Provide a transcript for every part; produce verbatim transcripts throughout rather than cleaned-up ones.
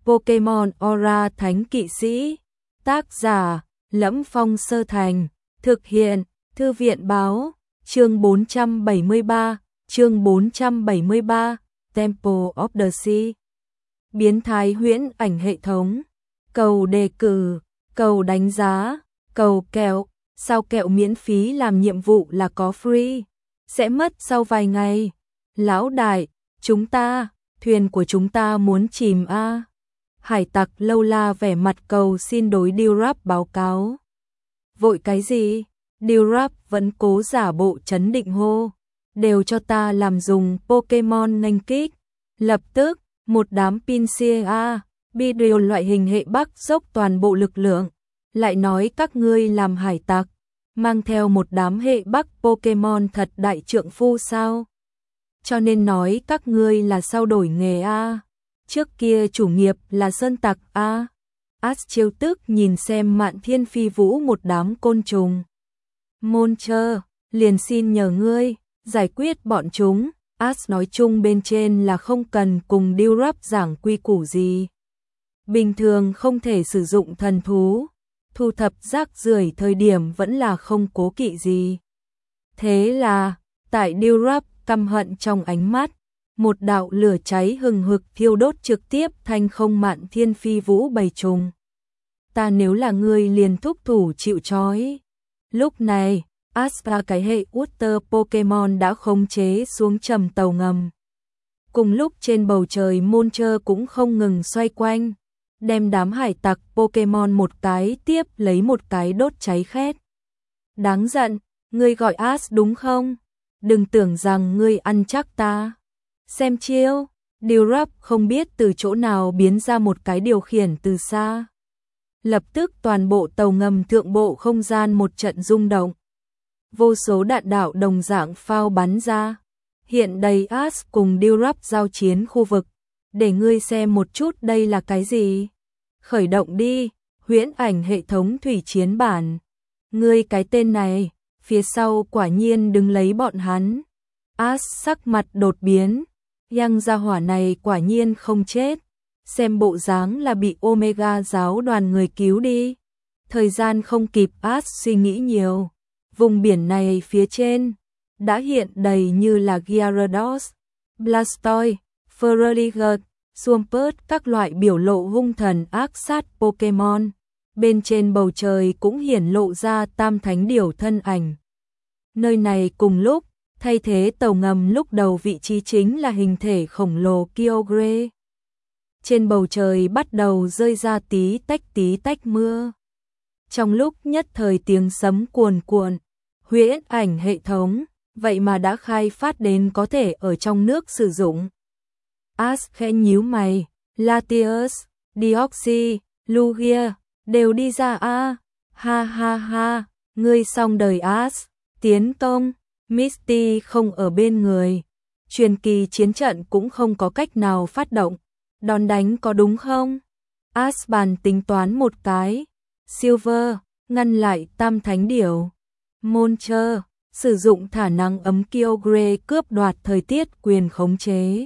Pokemon Aura Thánh Kỵ Sĩ. Tác giả: Lẫm Phong Sơ Thành. Thực hiện: Thư viện báo. Chương bốn trăm bảy mươi ba, chương bốn trăm bảy mươi ba, Temple of the Sea. Biến thái huyễn ảnh hệ thống. Cầu đề cử, cầu đánh giá, cầu kẹo. Sao kẹo miễn phí làm nhiệm vụ là có free, sẽ mất sau vài ngày. Lão đại, chúng ta, thuyền của chúng ta muốn chìm a. À. Hải tặc lâu la vẻ mặt cầu xin đối Dilrap báo cáo. Vội cái gì? Dilrap vẫn cố giả bộ trấn định hô. Đều cho ta làm dùng Pokemon nghênh kích. Lập tức, một đám Pinsir, Beedrill loại hình hệ Bắc dốc toàn bộ lực lượng. Lại nói các ngươi làm hải tặc, mang theo một đám hệ Bắc Pokemon thật đại trượng phu sao? Cho nên nói các ngươi là sao đổi nghề a? Trước kia chủ nghiệp là sơn tặc a. Ash chiêu tức nhìn xem Mạn Thiên phi vũ một đám côn trùng. Monster, liền xin nhờ ngươi giải quyết bọn chúng. Ash nói chung bên trên là không cần cùng Dilrap giảng quy củ gì. Bình thường không thể sử dụng thần thú, thu thập rác rưởi thời điểm vẫn là không cố kỵ gì. Thế là, tại Dilrap căm hận trong ánh mắt, một đạo lửa cháy hừng hực thiêu đốt trực tiếp thanh không Mạn Thiên phi vũ bầy trùng. Ta nếu là ngươi liền thúc thủ chịu trói. Lúc này, Aspa cái hệ Water Pokemon đã khống chế xuống trầm tàu ngầm. Cùng lúc trên bầu trời Monster cũng không ngừng xoay quanh, đem đám hải tặc Pokemon một cái tiếp lấy một cái đốt cháy khét. Đáng giận, ngươi gọi Ash đúng không? Đừng tưởng rằng ngươi ăn chắc ta. Xem chiêu, Dilrap không biết từ chỗ nào biến ra một cái điều khiển từ xa. Lập tức toàn bộ tàu ngầm thượng bộ không gian một trận rung động. Vô số đạn đạo đồng dạng phao bắn ra. Hiện đầy Ash cùng Dilrap giao chiến khu vực. Để ngươi xem một chút đây là cái gì. Khởi động đi, huyễn ảnh hệ thống thủy chiến bản. Ngươi cái tên này, phía sau quả nhiên đứng lấy bọn hắn. Ash sắc mặt đột biến. Yang gia hỏa này quả nhiên không chết. Xem bộ dáng là bị Omega giáo đoàn người cứu đi. Thời gian không kịp Ash suy nghĩ nhiều. Vùng biển này phía trên đã hiện đầy như là Gyarados, Blastoise, Feraligatr, Swampert các loại biểu lộ hung thần ác sát Pokemon. Bên trên bầu trời cũng hiển lộ ra tam thánh điểu thân ảnh. Nơi này cùng lúc thay thế tàu ngầm lúc đầu vị trí chính là hình thể khổng lồ Kyogre. Trên bầu trời bắt đầu rơi ra tí tách tí tách mưa. Trong lúc nhất thời tiếng sấm cuồn cuộn, huyễn ảnh hệ thống, vậy mà đã khai phát đến có thể ở trong nước sử dụng. Ash khẽ nhíu mày, Latios, Deoxys, Lugia, đều đi ra a. Ha ha ha, ngươi xong đời Ash, tiến công, Misty không ở bên người. Truyền kỳ chiến trận cũng không có cách nào phát động. Đòn đánh có đúng không? Ash bàn tính toán một cái. Silver, ngăn lại tam thánh điểu. Monster, sử dụng thả năng ấm Kyogre cướp đoạt thời tiết quyền khống chế.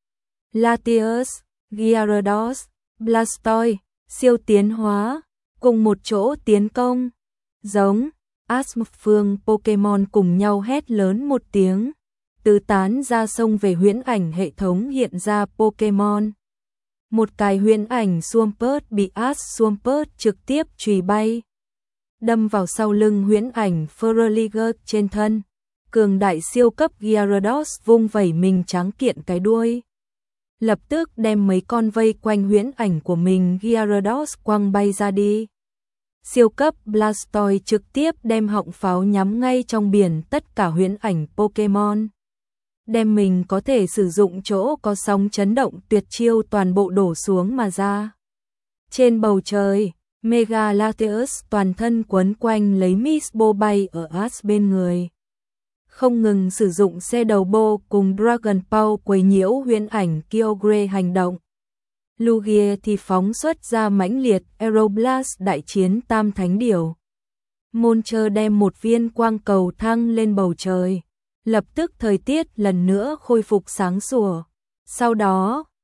Latios, Gyarados, Blastoise, siêu tiến hóa, cùng một chỗ tiến công. Giống, Ash phương Pokemon cùng nhau hét lớn một tiếng. Tứ tán ra sông về huyễn ảnh hệ thống hiện ra Pokemon. Một cái huyễn ảnh Swampert bị Ash Swampert trực tiếp chùy bay. Đâm vào sau lưng huyễn ảnh Feraligatr trên thân. Cường đại siêu cấp Gyarados vung vẩy mình tráng kiện cái đuôi. Lập tức đem mấy con vây quanh huyễn ảnh của mình Gyarados quăng bay ra đi. Siêu cấp Blastoise trực tiếp đem họng pháo nhắm ngay trong biển tất cả huyễn ảnh Pokemon. Đem mình có thể sử dụng chỗ có sóng chấn động tuyệt chiêu toàn bộ đổ xuống mà ra. Trên bầu trời, Mega Latios toàn thân quấn quanh lấy Miss Bo bay ở Ash bên người. Không ngừng sử dụng xe đầu bô cùng Dragon Ball quấy nhiễu huyễn ảnh Kyogre hành động. Lugia thì phóng xuất ra mãnh liệt Aeroblast đại chiến tam thánh điểu. Monster đem một viên quang cầu thăng lên bầu trời. Lập tức thời tiết lần nữa khôi phục sáng sủa. Sau đó,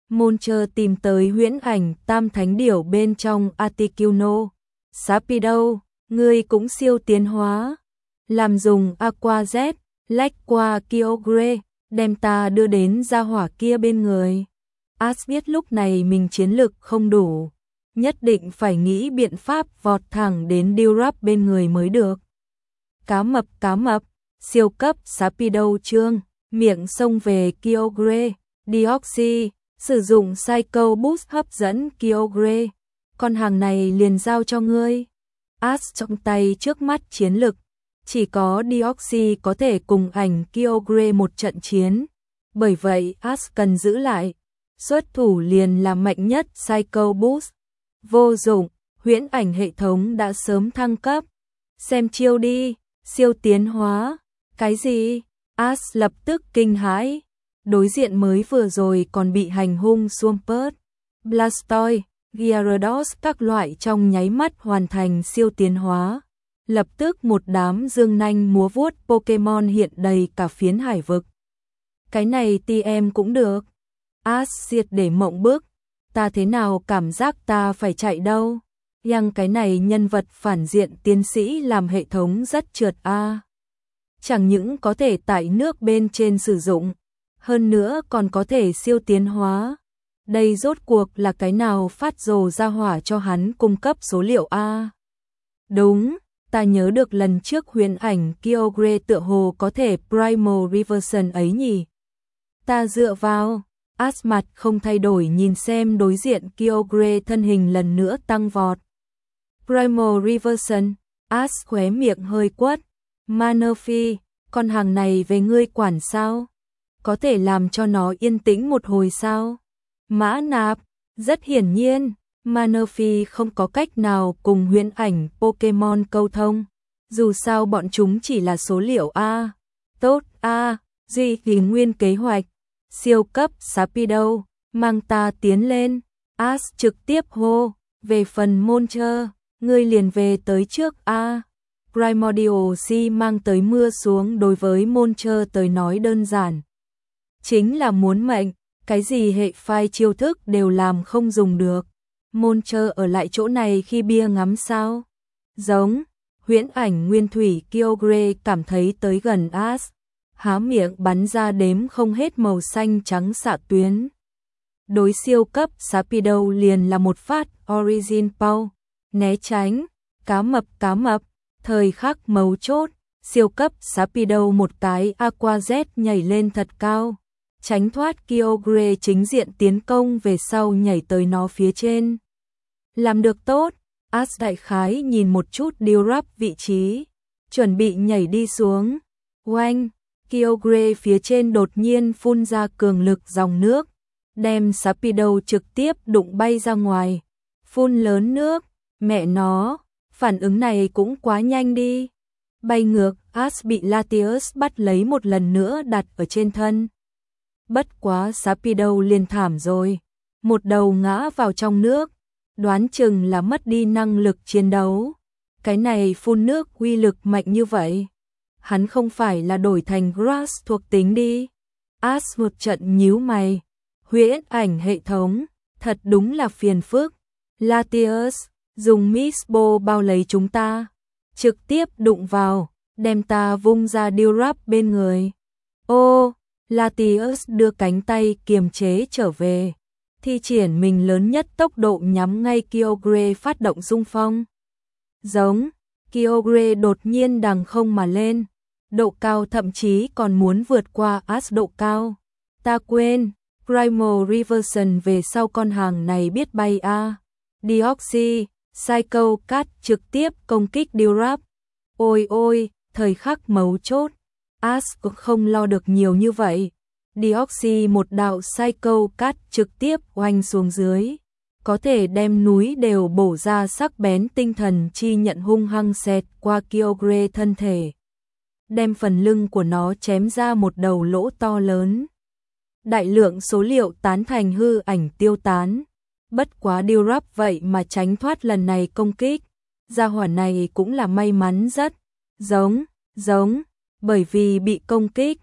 Moncher tìm tới huyễn ảnh tam thánh điểu bên trong Articuno. Sapido, ngươi cũng siêu tiến hóa. Làm dùng Aqua Z, lách qua Kyogre, đem ta đưa đến gia hỏa kia bên người. Ash biết lúc này mình chiến lực không đủ, nhất định phải nghĩ biện pháp vọt thẳng đến Dilrup bên người mới được. Cá mập cá mập, siêu cấp Sapido trương, miệng xông về Kyogre, Deoxy, sử dụng Psycho Boost hấp dẫn Kyogre. Con hàng này liền giao cho ngươi. Ash trong tay trước mắt chiến lực, chỉ có Deoxy có thể cùng ảnh Kyogre một trận chiến. Bởi vậy Ash cần giữ lại, xuất thủ liền là mạnh nhất Psycho Boost. Vô dụng, huyễn ảnh hệ thống đã sớm thăng cấp. Xem chiêu đi, siêu tiến hóa. Cái gì? Ash lập tức kinh hãi. Đối diện mới vừa rồi còn bị hành hung Swampert, Blastoise, Gyarados các loại trong nháy mắt hoàn thành siêu tiến hóa. Lập tức một đám dương nanh múa vuốt Pokemon hiện đầy cả phiến hải vực. Cái này ti em cũng được. Ash diệt để mộng bức. Ta thế nào cảm giác ta phải chạy đâu. Yang cái này nhân vật phản diện tiến sĩ làm hệ thống rất trượt a. À. Chẳng những có thể tải nước bên trên sử dụng, hơn nữa còn có thể siêu tiến hóa. Đây rốt cuộc là cái nào phát rồ ra hỏa cho hắn cung cấp số liệu a. À. Đúng, ta nhớ được lần trước huyền ảnh Kyogre tựa hồ có thể Primal Reversion ấy nhỉ. Ta dựa vào, Ash mặt không thay đổi nhìn xem đối diện Kyogre thân hình lần nữa tăng vọt. Primal Reversion, Ash khóe miệng hơi quất. Manaphy, con hàng này về ngươi quản sao? Có thể làm cho nó yên tĩnh một hồi sao? Mã Nạp, rất hiển nhiên, Manaphy không có cách nào cùng huyễn ảnh Pokemon câu thông. Dù sao bọn chúng chỉ là số liệu A. Tốt A, duy trì nguyên kế hoạch. Siêu cấp Sapido, mang ta tiến lên. Ash trực tiếp hô, về phần Moncher, ngươi liền về tới trước A. Primordial Sea mang tới mưa xuống đối với Moncher tới nói đơn giản. Chính là muốn mệnh, cái gì hệ phai chiêu thức đều làm không dùng được. Moncher ở lại chỗ này khi bia ngắm sao? Giống, huyễn ảnh nguyên thủy Kyogre cảm thấy tới gần Ash. Há miệng bắn ra đếm không hết màu xanh trắng xạ tuyến. Đối siêu cấp Sapido liền là một phát Origin Power, né tránh, cá mập cá mập, thời khắc mấu chốt, siêu cấp Sapido một cái Aqua Z nhảy lên thật cao, tránh thoát Kyogre chính diện tiến công về sau nhảy tới nó phía trên. Làm được tốt, Ash đại khái nhìn một chút Dilrup vị trí, chuẩn bị nhảy đi xuống. Oanh! Kyogre phía trên đột nhiên phun ra cường lực dòng nước, đem Sapido trực tiếp đụng bay ra ngoài. Phun lớn nước, mẹ nó, phản ứng này cũng quá nhanh đi. Bay ngược, Ash bị Latios bắt lấy một lần nữa đặt ở trên thân. Bất quá Sapido liền thảm rồi, một đầu ngã vào trong nước, đoán chừng là mất đi năng lực chiến đấu. Cái này phun nước uy lực mạnh như vậy. Hắn không phải là đổi thành Grass thuộc tính đi. Ash một trận nhíu mày. Huyễn ảnh hệ thống, thật đúng là phiền phức. Latios, dùng Misbo bao lấy chúng ta. Trực tiếp đụng vào, đem ta vung ra Dilrup bên người. Ô, Latios đưa cánh tay kiềm chế trở về. Thi triển mình lớn nhất tốc độ nhắm ngay Kyogre phát động xung phong. Giống, Kyogre đột nhiên đằng không mà lên. Độ cao thậm chí còn muốn vượt qua Ash độ cao. Ta quên, Primal Reversion về sau con hàng này biết bay a. À. Deoxy, Psycho Cut trực tiếp công kích Dilrup. Ôi ôi, thời khắc mấu chốt, Ash cũng không lo được nhiều như vậy. Deoxy một đạo Psycho Cut trực tiếp oanh xuống dưới, có thể đem núi đều bổ ra sắc bén tinh thần chi nhận hung hăng xẹt qua Kyogre thân thể, đem phần lưng của nó chém ra một đầu lỗ to lớn. Đại lượng số liệu tán thành hư ảnh tiêu tán. Bất quá Dilrup vậy mà tránh thoát lần này công kích. Gia hỏa này cũng là may mắn rất. Giống, giống, bởi vì bị công kích,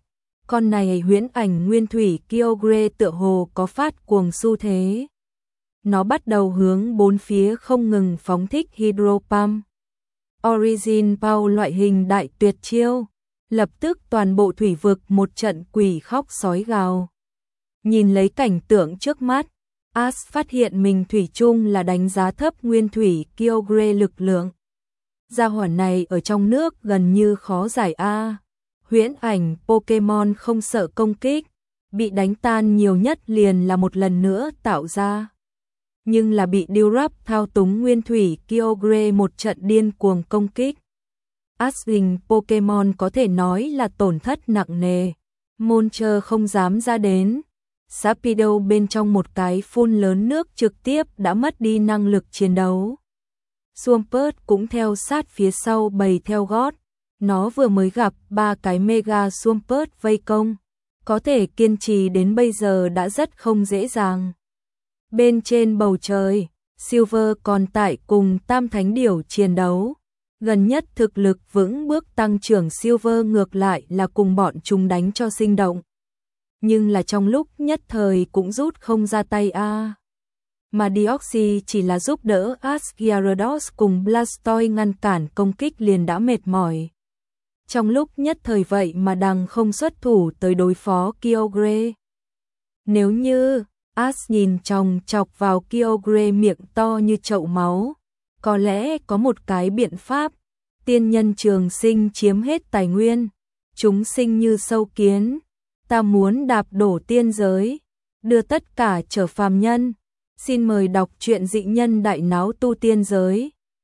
Con này huyễn ảnh nguyên thủy Kyogre tựa hồ có phát cuồng xu thế. Nó bắt đầu hướng bốn phía không ngừng phóng thích Hydro Pump. Origin Power loại hình đại tuyệt chiêu. Lập tức toàn bộ thủy vực một trận quỷ khóc sói gào. Nhìn lấy cảnh tượng trước mắt, Ash phát hiện mình thủy chung là đánh giá thấp nguyên thủy Kyogre lực lượng. Gia hỏa này ở trong nước gần như khó giải a. Huyễn ảnh Pokemon không sợ công kích, bị đánh tan nhiều nhất liền là một lần nữa tạo ra. Nhưng là bị Dilrup thao túng nguyên thủy Kyogre một trận điên cuồng công kích. Ash hình Pokemon có thể nói là tổn thất nặng nề. Monster không dám ra đến. Sharpedo bên trong một cái phun lớn nước trực tiếp đã mất đi năng lực chiến đấu. Swampert cũng theo sát phía sau bầy theo gót. Nó vừa mới gặp ba cái Mega Swampert vây công. Có thể kiên trì đến bây giờ đã rất không dễ dàng. Bên trên bầu trời, Silver còn tại cùng Tam Thánh Điểu chiến đấu. Gần nhất thực lực vững bước tăng trưởng Silver ngược lại là cùng bọn chúng đánh cho sinh động. Nhưng là trong lúc nhất thời cũng rút không ra tay a. À. Mà Deoxys chỉ là giúp đỡ Ash Gyarados cùng Blastoise ngăn cản công kích liền đã mệt mỏi. Trong lúc nhất thời vậy mà đằng không xuất thủ tới đối phó Kyogre. Nếu như Ash nhìn chòng chọc vào Kyogre miệng to như chậu máu, có lẽ có một cái biện pháp. Tiên nhân trường sinh chiếm hết tài nguyên, chúng sinh như sâu kiến. Ta muốn đạp đổ tiên giới, đưa tất cả trở phàm nhân. Xin mời đọc truyện Dị Nhân Đại Náo Tu Tiên Giới.